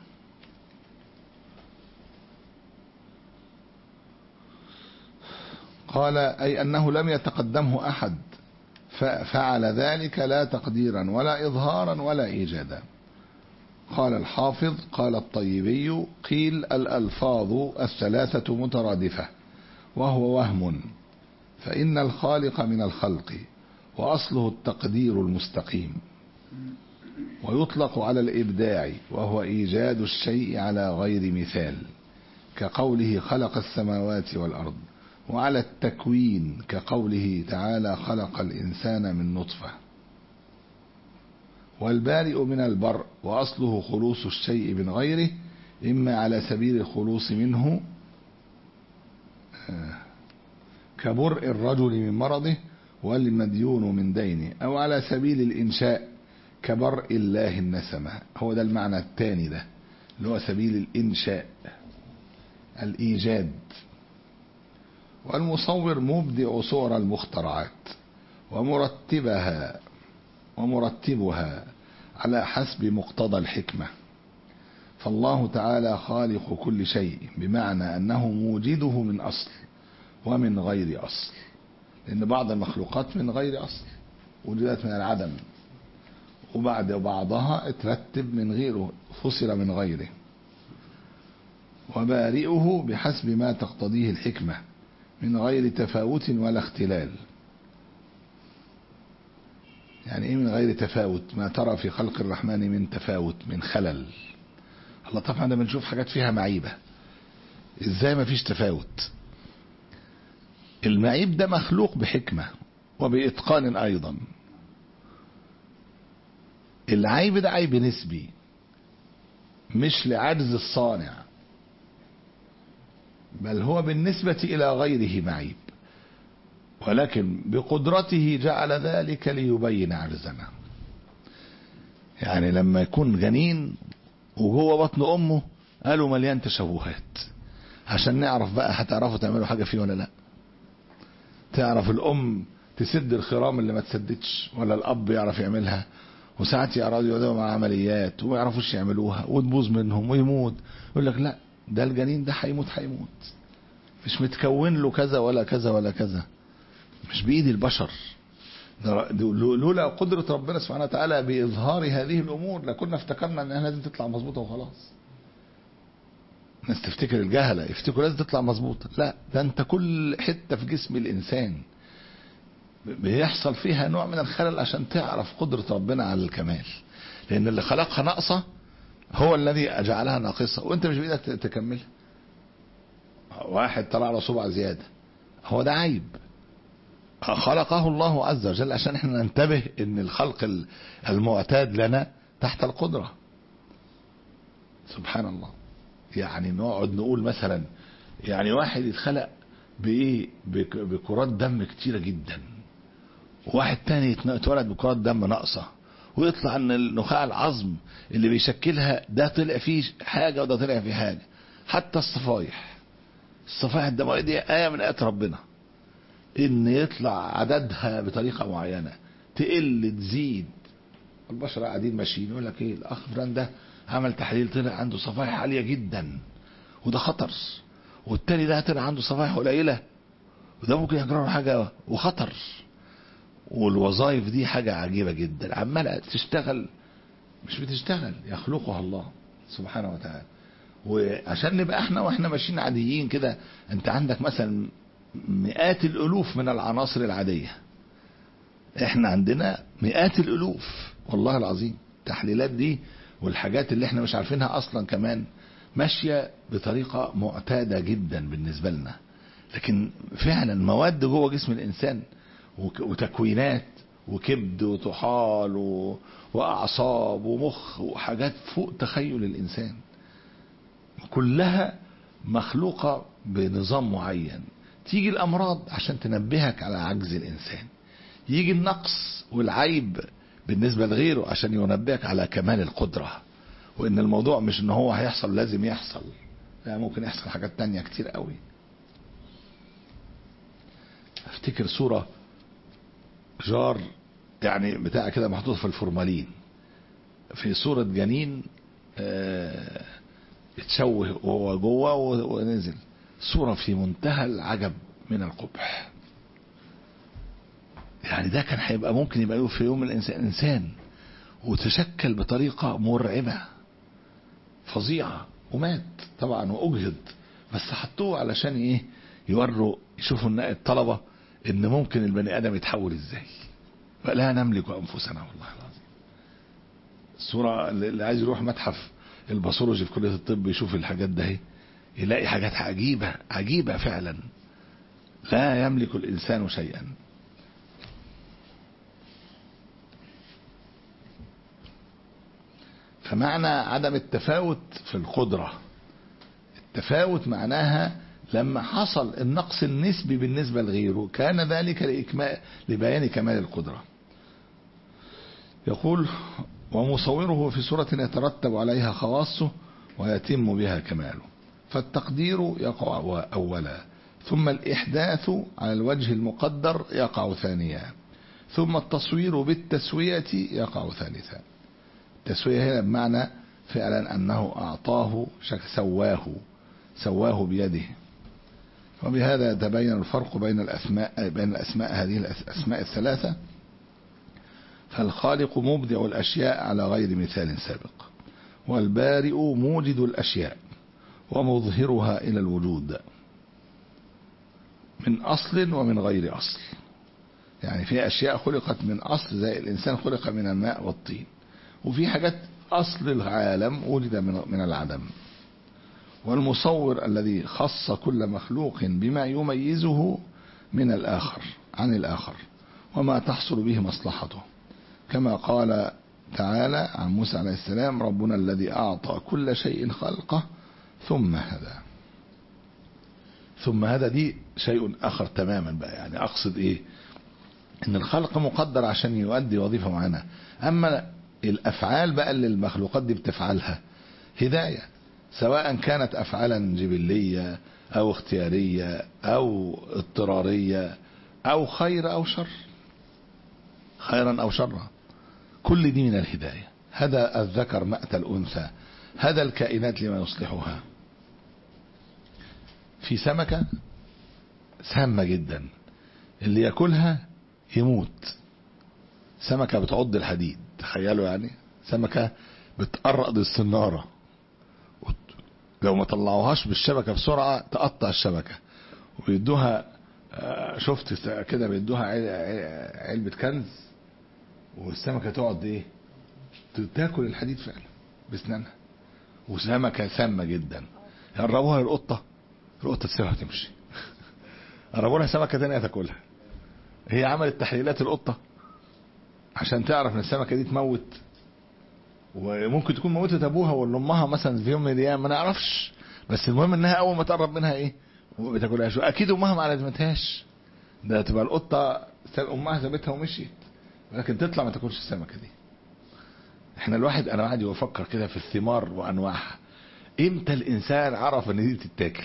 قال أي أنه لم يتقدمه أحد ففعل ذلك لا تقديرا ولا إظهارا ولا إيجادا. قال الحافظ قال الطيبي قيل الألفاظ الثلاثة مترادفة وهو وهم، فإن الخالق من الخلق وأصله التقدير المستقيم، ويطلق على الإبداع وهو إيجاد الشيء على غير مثال كقوله خلق السماوات والأرض، وعلى التكوين كقوله تعالى خلق الإنسان من نطفة. والبارئ من البرء وأصله خلوص الشيء من غيره، إما على سبيل الخلوص منه كبرء الرجل من مرضه والمديون من دينه، أو على سبيل الإنشاء كبرء الله النسمة. هو ده المعنى الثاني ده اللي هو سبيل الإنشاء الإيجاد. والمصور مبدع صور المخترعات، ومرتبها ومرتبها على حسب مقتضى الحكمة. فالله تعالى خالق كل شيء، بمعنى أنه موجده من أصل ومن غير أصل، لأن بعض المخلوقات من غير أصل وجدت من العدم، وبعد بعضها اترتب من غيره، فصل من غيره. وبارئه بحسب ما تقتضيه الحكمة من غير تفاوت ولا اختلال. يعني ايه من غير تفاوت؟ ما ترى في خلق الرحمن من تفاوت، من خلل. الله طبعا لما بنشوف حاجات فيها معيبة، ازاي ما فيش تفاوت؟ المعيب ده مخلوق بحكمة وبإتقان أيضا. العيب ده عيب نسبي، مش لعجز الصانع، بل هو بالنسبة إلى غيره معيب، ولكن بقدرته جعل ذلك ليبين عجزنا. يعني لما يكون جنين وجوه بطن أمه قالوا مليان تشوهات، عشان نعرف بقى هتعرفوا تعملوا حاجة فيه ولا لا. تعرف الأم تسد الخرام اللي ما تسدتش، ولا الأب يعرف يعملها، وساعات يقعدوا يقعدوا مع عمليات وما يعرفوش يعملوها وتبوظ منهم ويموت. يقول لك لا، ده الجنين ده هيموت هيموت، مش متكون له كذا ولا كذا ولا كذا، مش بإيد البشر. لولا قدرة ربنا سبحانه وتعالى بإظهار هذه الأمور لكنا افتكرنا أنها لازم تطلع مظبوطة وخلاص. الناس تفتكر، الجهلة يفتكروا لازم تطلع مظبوطة. لا، ده أنت كل حتة في جسم الإنسان بيحصل فيها نوع من الخلل عشان تعرف قدرة ربنا على الكمال، لأن اللي خلقها ناقصة هو الذي أجعلها ناقصة، وأنت مش بإيدك تكملها. واحد طلع له صبع زيادة، هو ده عيب خلقه الله عز وجل عشان احنا ننتبه ان الخلق المعتاد لنا تحت القدرة. سبحان الله. يعني نقعد نقول مثلا، يعني واحد يتخلق بايه؟ بكرات دم كتيرة جدا، وواحد تاني اتولد بكرات دم ناقصة، ويطلع ان النخاع العظم اللي بيشكلها ده طلع فيه حاجة وده طلع فيه حاجة. حتى الصفائح الصفائح الدموية دي آية من آيات ربنا، ان يطلع عددها بطريقة معينة، تقل تزيد. البشر قاعدين ماشيين يقول لك ايه، الاخ فلان ده عمل تحليل طلع عنده صفائح عالية جدا وده خطر، والتاني ده طلع عنده صفائح قليلة وده ممكن يجرى له حاجة وخطر. والوظائف دي حاجة عجيبة جدا، عمالة تشتغل مش بتشتغل، يخلقها الله سبحانه وتعالى. وعشان نبقى احنا واحنا ماشيين عاديين كده، انت عندك مثلا مئات الالوف من العناصر العادية، احنا عندنا مئات الالوف والله العظيم. التحليلات دي والحاجات اللي احنا مش عارفينها اصلا كمان ماشية بطريقة معتادة جدا بالنسبة لنا، لكن فعلا مواد جوه جسم الانسان وتكوينات وكبد وطحال واعصاب ومخ وحاجات فوق تخيل الانسان، كلها مخلوقة بنظام معين. تيجي الامراض عشان تنبهك على عجز الانسان، يجي النقص والعيب بالنسبة لغيره عشان ينبهك على كمال القدرة، وان الموضوع مش ان هو هيحصل لازم يحصل، لا، ممكن يحصل حاجات تانية كتير قوي. افتكر صورة جار يعني بتاع كده محطوط في الفورمالين، في صورة جنين اه اتشوه وهو جوه ونزل، صورة في منتهى العجب من القبح. يعني ده كان هيبقى ممكن يبقى في يوم الانسان انسان، وتشكل بطريقة مرعبة فظيعة ومات طبعا واجهد، بس حطوه علشان ايه؟ يوروا يشوفوا الطلبة ان ممكن البني ادم يتحول ازاي. فلا نملك انفسنا والله العظيم. الصورة اللي عايز يروح متحف الباثولوجي في كلية الطب يشوف الحاجات ده اهي، يلاقي حاجات عجيبة عجيبة فعلا. لا يملك الانسان شيئا. فمعنى عدم التفاوت في القدرة، التفاوت معناها لما حصل النقص النسبي بالنسبة لغيره كان ذلك لإكمال لبيان كمال القدرة. يقول ومصوره في صورة يترتب عليها خواصه ويتم بها كماله. فالتقدير يقع أولا، ثم الإحداث على الوجه المقدر يقع ثانيا، ثم التصوير بالتسوية يقع ثالثا. التسوية هنا بمعنى فعلا أنه أعطاه شك سواه سواه بيده. وبهذا يتبين الفرق بين الأسماء بين الأسماء هذه الأسماء الثلاثة. فالخالق مبدع الأشياء على غير مثال سابق، والبارئ موجد الأشياء ومظهرها إلى الوجود من أصل ومن غير أصل. يعني في أشياء خلقت من أصل زي الإنسان خلق من الماء والطين، وفي حاجات أصل العالم وجد من العدم. والمصور الذي خص كل مخلوق بما يميزه من الآخر عن الآخر وما تحصل به مصلحته، كما قال تعالى عن موسى عليه السلام: ربنا الذي أعطى كل شيء خلقه ثم هدى. ثم هدى دي شيء آخر تماما بقى. يعني أقصد إيه؟ إن الخلق مقدر عشان يؤدي وظيفة معينة، أما الأفعال بقى اللي المخلوقات دي بتفعلها هداية، سواء كانت أفعالا جبلية أو اختيارية أو اضطرارية أو خير أو شر، خيرا أو شرا، كل دي من الهداية. هدى الذكر مأتى الأنثى، هدى الكائنات لما يصلحها. في سمكة سامة جدا اللي يأكلها يموت، سمكة بتعض الحديد، تخيلوا يعني سمكة بتقرقض السنارة، لو ما طلعوهاش بالشبكة بسرعة تقطع الشبكة. وبيدوها شفت كده بيدوها علبة كنز والسمكة تقعد ايه تاكل الحديد فعلا بسنانها. وسمكة سامة جدا، يقربوها للقطة القطة تسيبها تمشي، قربوا لها سمكة تانية تاكلها. هي عملت تحليلات القطة عشان تعرف ان السمكة دي تموت، وممكن تكون موتت ابوها ولا امها مثلا في يوم من الايام، ما نعرفش، بس المهم انها اول ما تقرب منها ايه وما بتاكلهاش. اكيد امها ما علمتهاش، ده تبقى القطه امها سابتها ومشيت، لكن تطلع ما تاكلش السمكه دي. احنا الواحد انا قاعد يفكر كده في الثمار وانواعها، امتى الانسان عرف ان دي بتتاكل؟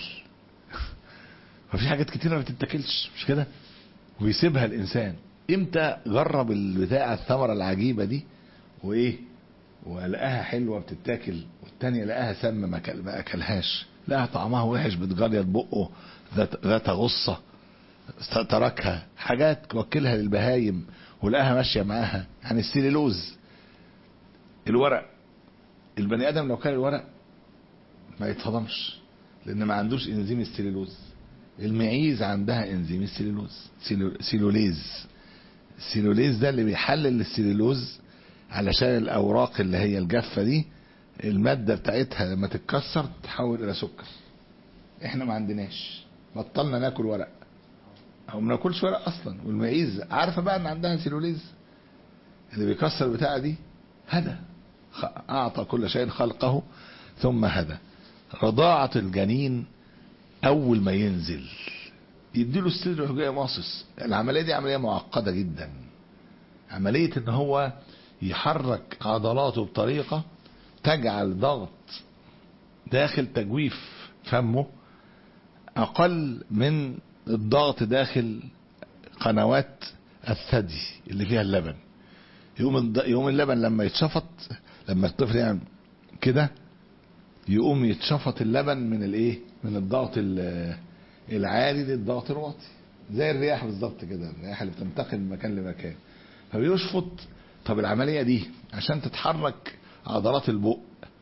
ففي حاجات كتير ما بتتاكلش مش كده ويسيبها الانسان. امتى جرب البتاع الثمره العجيبه دي وايه ولقاها حلوة بتتاكل، والتانية لقاها سم ما أكلهاش، لقاها طعمها وحش بتجريت بقه ذات, ذات غصة تركها. حاجات وكلها للبهايم ولقاها ماشية معاها. يعني السيلولوز، الورق، البني آدم لو كان الورق ما يتصدمش لأن ما عندوش إنزيم السيلولوز. المعيز عندها إنزيم السيلولوز، سيلوليز. السيلوليز ده اللي بيحلل السيلولوز علشان الأوراق اللي هي الجافة دي المادة بتاعتها لما تتكسر تتحول إلى سكر. إحنا ما عندناش، بطلنا ناكل ورق أو ما ناكلش ورق أصلا. والمعيز عارفة بقى أن عندها سيلوليز اللي بيكسر بتاعة دي. هدى أعطى كل شيء خلقه ثم هدى. رضاعة الجنين أول ما ينزل يديله السدر الحجية ماصص. العملية دي عملية معقدة جدا، عملية ان هو يحرك عضلاته بطريقة تجعل ضغط داخل تجويف فمه اقل من الضغط داخل قنوات الثدي اللي فيها اللبن. يقوم يقوم اللبن لما يتشفط، لما الطفل يعني كده يقوم يتشفط اللبن من الايه من الضغط العالي للضغط الواطي، زي الرياح بالظبط كده، الرياح اللي بتنتقل من مكان لمكان فبيشفط. طب العملية دي عشان تتحرك عضلات البق،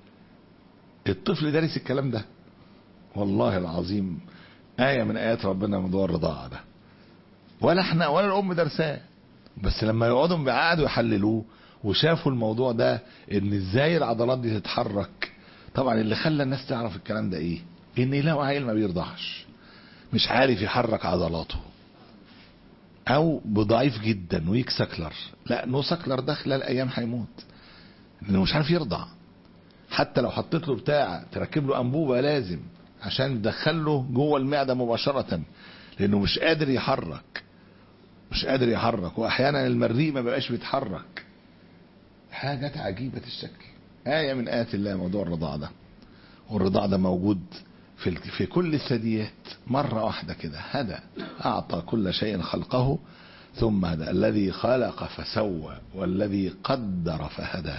الطفل دارس الكلام ده والله العظيم، آية من آيات ربنا موضوع الرضاعة ده، ولا احنا ولا الأم درساه. بس لما يقعدوا بيقعدوا يحللوه وشافوا الموضوع ده ان ازاي العضلات دي تتحرك. طبعا اللي خلى الناس تعرف الكلام ده ايه؟ ان يلاقوا عيل ما بيرضعش مش عارف يحرك عضلاته او بضعيف جدا ويك سكلر، لا نو سكلر ده خلال ايام هيموت لانه مش عارف يرضع. حتى لو حطيت له بتاع تركب له انبوبه لازم عشان تدخله جوه المعده مباشره، لانه مش قادر يحرك مش قادر يحرك واحيانا المريء ما بقاش بيتحرك. حاجات عجيبه الشكل. آية من آيات الله موضوع الرضاعة ده. والرضاعة ده موجود في في كل الثدييات مرة واحدة كده. هذا أعطى كل شيء خلقه ثم هدى، الذي خلق فسوى والذي قدر فهدى،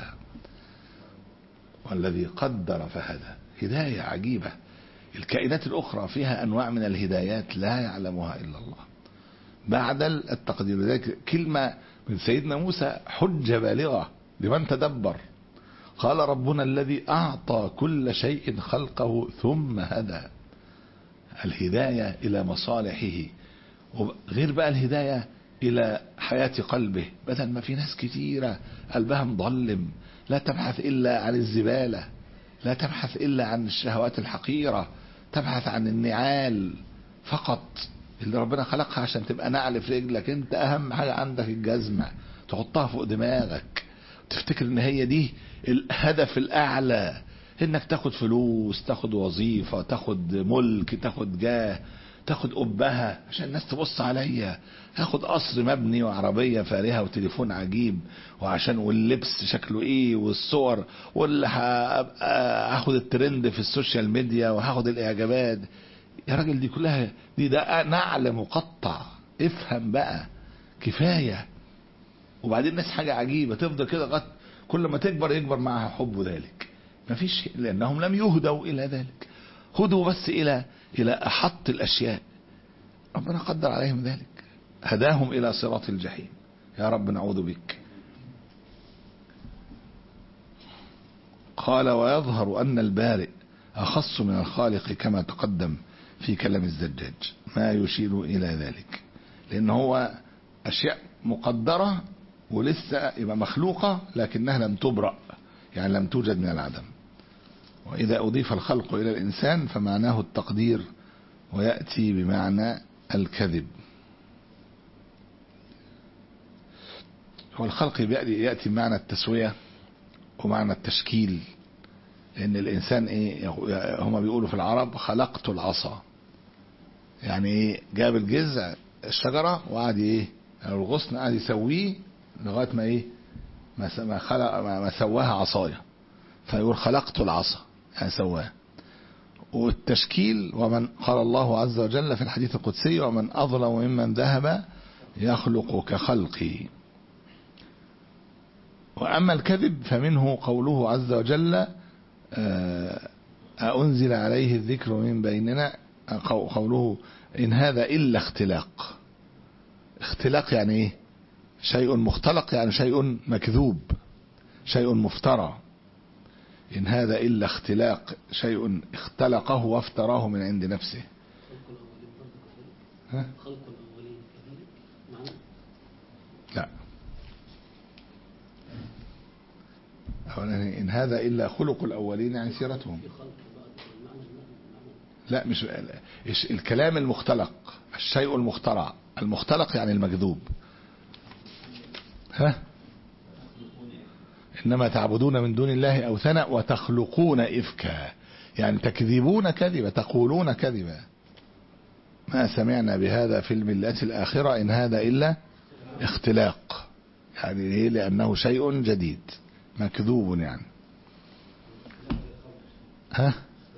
والذي قدر فهدى. هداية عجيبة. الكائنات الأخرى فيها أنواع من الهدايات لا يعلمها إلا الله بعد التقدير. ذلك كلمة من سيدنا موسى حجة بالغة لمن تدبر. قال ربنا الذي أعطى كل شيء خلقه ثم هدى. الهداية إلى مصالحه، غير بقى الهداية إلى حياة قلبه. بدل ما في ناس كتيرة قلبها مظلم لا تبحث إلا عن الزبالة، لا تبحث إلا عن الشهوات الحقيرة، تبحث عن النعال فقط اللي ربنا خلقها عشان تبقى نعل في رجلك. انت اهم حاجة عندك الجزمة تحطها فوق دماغك، تفتكر ان هي دي الهدف الاعلى، انك تاخد فلوس، تاخد وظيفة، تاخد ملك، تاخد جاه، تاخد قبها عشان الناس تبص عليا، هاخد قصر مبني وعربية فارهة وتليفون عجيب، وعشان واللبس شكله ايه والصور، واللي هاخد الترند في السوشيال ميديا وهاخد الاعجابات. يا راجل دي كلها دي ده نعل مقطع. افهم بقى كفاية. وبعدين الناس حاجة عجيبة تفضل كده لغاية كل ما تكبر يكبر معها حب ذلك. مفيش، لأنهم لم يهدوا إلى ذلك، هدوا بس إلى إلى أحط الأشياء. ربنا قدر عليهم ذلك، هداهم إلى صراط الجحيم. يا رب نعوذ بك. قال ويظهر أن البارئ أخص من الخالق كما تقدم في كلام الزجاج، ما يشير إلى ذلك، لأن هو أشياء مقدرة ولسه يبقى مخلوقة لكنها لم تبرأ، يعني لم توجد من العدم. وإذا أضيف الخلق إلى الإنسان فمعناه التقدير، ويأتي بمعنى الكذب. والخلق يأتي بمعنى التسوية ومعنى التشكيل، لأن الإنسان إيه، هما بيقولوا في العرب خلقت العصا، يعني إيه، جاب الجذع الشجرة وقعد إيه الغصن قعد يسويه لغاية ما إيه ما خلق ما سواها عصايا، فيقول خلقت العصا يعني سواها. والتشكيل، ومن قال الله عز وجل في الحديث القدسي ومن أظلم ممن ذهب يخلق كخلقي. وأما الكذب فمنه قوله عز وجل أأنزل عليه الذكر من بيننا، قوله إن هذا إلا اختلاق. اختلاق يعني إيه؟ شيء مختلق، يعني شيء مكذوب، شيء مفترى. إن هذا إلا اختلاق، شيء اختلقه وافتراه من عند نفسه. ها؟ خلق الأولين كذلك؟ لا، أولا إن هذا إلا خلق الأولين يعني سيرتهم. لا، مش الكلام المختلق، الشيء المخترع. المختلق يعني المكذوب. ها؟ إنما تعبدون من دون الله أوثانا وتخلقون إفكا، يعني تكذبون كذبا، تقولون كذبا. ما سمعنا بهذا في الملة الآخرة إن هذا إلا اختلاق، يعني إيه؟ لأنه شيء جديد مكذوب يعني. ها؟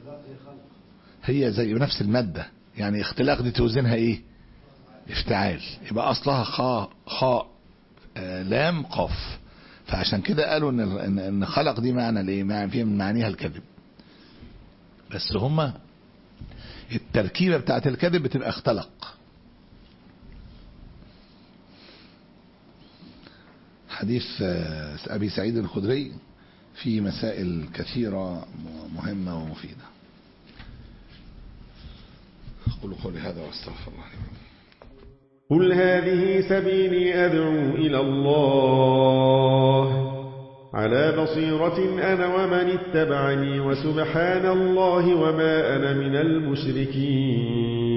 هي زي نفس المادة، يعني اختلاق دي توزنها ايه؟ افتعال، يبقى اصلها خاء خاء آه لام قاف. فعشان كده قالوا ان ان خلق دي معنى الايه؟ معنى فيها من معانيها الكذب. بس هما التركيبة بتاعت الكذب بتبقى اختلق. حديث أبي سعيد الخدري في مسائل كثيرة مهمة ومفيدة. أقول قولي هذا واستغفر الله لي. قل هذه سبيلي أدعو إلى الله على بصيرة أنا ومن اتبعني، وسبحان الله وما أنا من المشركين.